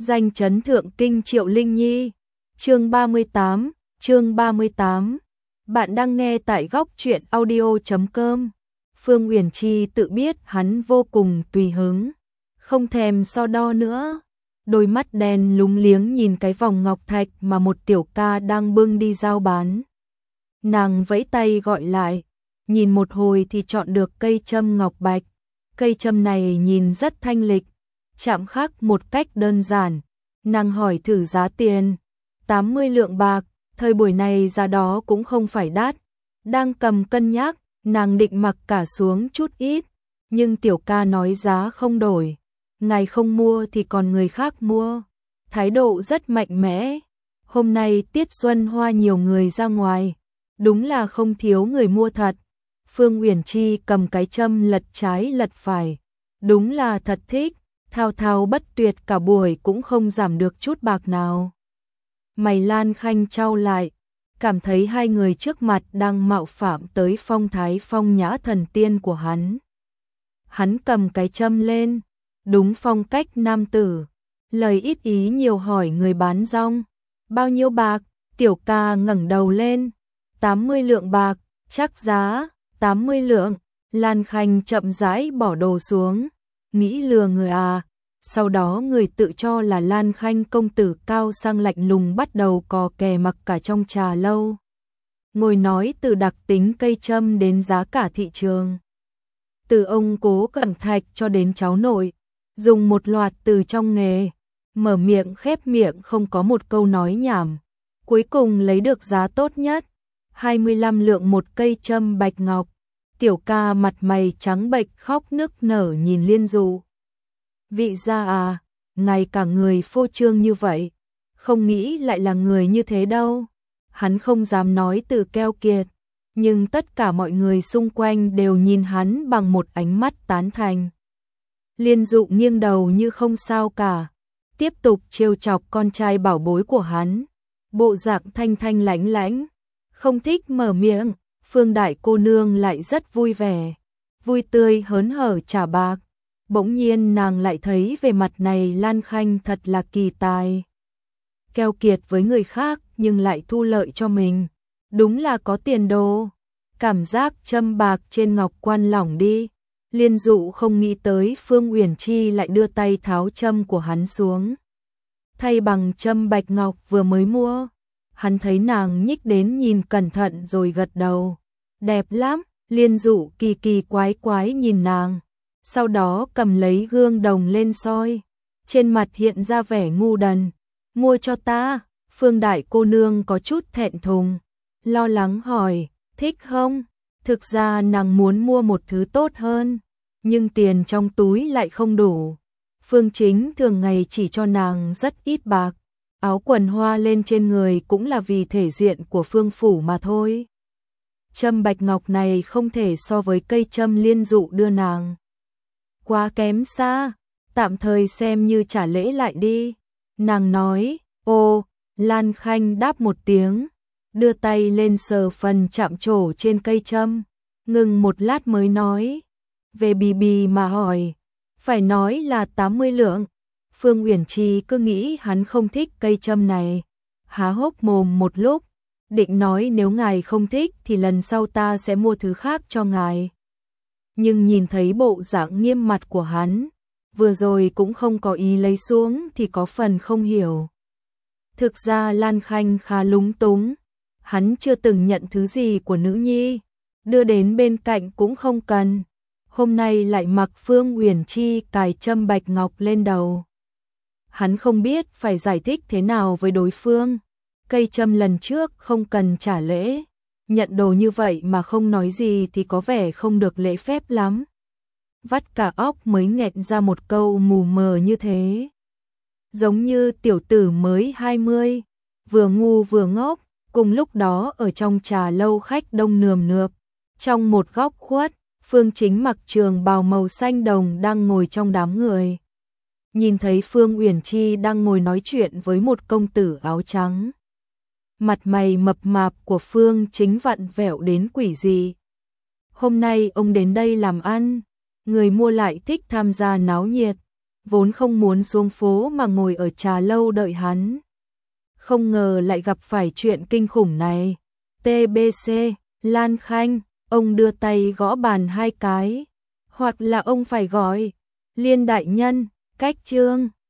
Danh chấn thượng kinh Triệu Linh Nhi. Chương 38. Bạn đang nghe tại góc truyện audio.com. Phương Uyển Chi tự biết hắn vô cùng tùy hứng, không thèm so đo nữa. Đôi mắt đen lúng liếng nhìn cái vòng ngọc thạch mà một tiểu ca đang bưng đi giao bán. Nàng vẫy tay gọi lại, nhìn một hồi thì chọn được cây châm ngọc bạch. Cây châm này nhìn rất thanh lịch, chạm khắc một cách đơn giản. Nàng hỏi thử giá tiền, 80 lượng bạc, thời buổi này giá đó cũng không phải đắt. Đang cầm cân nhắc, nàng định mặc cả xuống chút ít, nhưng tiểu ca nói giá không đổi. Ngài không mua thì còn người khác mua. Thái độ rất mạnh mẽ. Hôm nay tiết xuân hoa nhiều người ra ngoài, đúng là không thiếu người mua thật. Phương Uyển Chi cầm cái châm lật trái lật phải, đúng là thật thích, thao thao bất tuyệt cả buổi cũng không giảm được chút bạc nào. Mày Lan Khanh chau lại, cảm thấy hai người trước mặt đang mạo phạm tới phong thái phong nhã thần tiên của hắn. Hắn cầm cái châm lên, đúng phong cách nam tử, lời ít ý nhiều hỏi người bán rong. Bao nhiêu bạc? Tiểu ca ngẩng đầu lên, 80 lượng bạc, chắc giá, 80 lượng. Lan Khanh chậm rãi bỏ đồ xuống, nghĩ lừa người à. Sau đó người tự cho là Lan Khanh công tử cao sang lạnh lùng bắt đầu cò kè mặc cả trong trà lâu. Ngồi nói từ đặc tính cây châm đến giá cả thị trường. Từ ông Cố Cẩm Thạch cho đến cháu nội, dùng một loạt từ trong nghề, mở miệng khép miệng không có một câu nói nhảm. Cuối cùng lấy được giá tốt nhất, 25 lượng một cây châm bạch ngọc. Tiểu ca mặt mày trắng bệch khóc nức nở nhìn Liên Dụ. Vị gia à, ngài cả người phô trương như vậy, không nghĩ lại là người như thế đâu. Hắn không dám nói từ keo kiệt, nhưng tất cả mọi người xung quanh đều nhìn hắn bằng một ánh mắt tán thành. Liên Dụ nghiêng đầu như không sao cả, tiếp tục trêu chọc con trai bảo bối của hắn, bộ dạng thanh thanh lãnh lãnh, không thích mở miệng. Phương đại cô nương lại rất vui vẻ, vui tươi hớn hở trả bạc. Bỗng nhiên nàng lại thấy về mặt này Lan Khanh thật là kỳ tài. Keo kiệt với người khác nhưng lại thu lợi cho mình, đúng là có tiền đồ. Cảm giác châm bạc trên ngọc quan lỏng đi. Liên Dụ không nghĩ tới Phương Uyển Chi lại đưa tay tháo châm của hắn xuống, thay bằng châm bạch ngọc vừa mới mua. Hắn thấy nàng nhích đến nhìn cẩn thận rồi gật đầu. Đẹp lắm. Liên Dụ kỳ kỳ quái quái nhìn nàng, sau đó cầm lấy gương đồng lên soi, trên mặt hiện ra vẻ ngu đần. Mua cho ta. Phương đại cô nương có chút thẹn thùng, lo lắng hỏi, thích không? Thực ra nàng muốn mua một thứ tốt hơn, nhưng tiền trong túi lại không đủ. Phương Chính thường ngày chỉ cho nàng rất ít bạc, áo quần hoa lên trên người cũng là vì thể diện của Phương phủ mà thôi. Châm bạch ngọc này không thể so với cây châm Liên Dụ đưa nàng, quá kém xa, tạm thời xem như trả lễ lại đi. Nàng nói. Ô. Lan Khanh đáp một tiếng, đưa tay lên sờ phần chạm trổ trên cây châm, ngừng một lát mới nói, về bì bì mà hỏi, phải nói là 80 lượng. Phương Uyển Chi cứ nghĩ hắn không thích cây châm này, há hốc mồm một lúc, định nói nếu ngài không thích thì lần sau ta sẽ mua thứ khác cho ngài. Nhưng nhìn thấy bộ dạng nghiêm mặt của hắn, vừa rồi cũng không có ý lấy xuống thì có phần không hiểu. Thực ra Lan Khanh khá lúng túng, hắn chưa từng nhận thứ gì của nữ nhi, đưa đến bên cạnh cũng không cần. Hôm nay lại mặc Phương Uyển Chi cài châm bạch ngọc lên đầu. Hắn không biết phải giải thích thế nào với đối phương. Cây châm lần trước không cần trả lễ, nhận đồ như vậy mà không nói gì thì có vẻ không được lễ phép lắm. Vắt cả óc mới nghẹn ra một câu mù mờ như thế. Giống như tiểu tử mới 20, vừa ngu vừa ngốc. Cùng lúc đó ở trong trà lâu khách đông nườm nượp. Trong một góc khuất, Phương Chính mặc trường bào màu xanh đồng đang ngồi trong đám người. Nhìn thấy Phương Uyển Chi đang ngồi nói chuyện với một công tử áo trắng. Mặt mày mập mạp của Phương Chính vặn vẹo đến quỷ dị. Hôm nay ông đến đây làm ăn, người mua lại thích tham gia náo nhiệt, vốn không muốn xuống phố mà ngồi ở trà lâu đợi hắn. Không ngờ lại gặp phải chuyện kinh khủng này. TBC, Lan Khanh, ông đưa tay gõ bàn 2 cái. Hoặc là ông phải gọi Liên đại nhân, cách chương.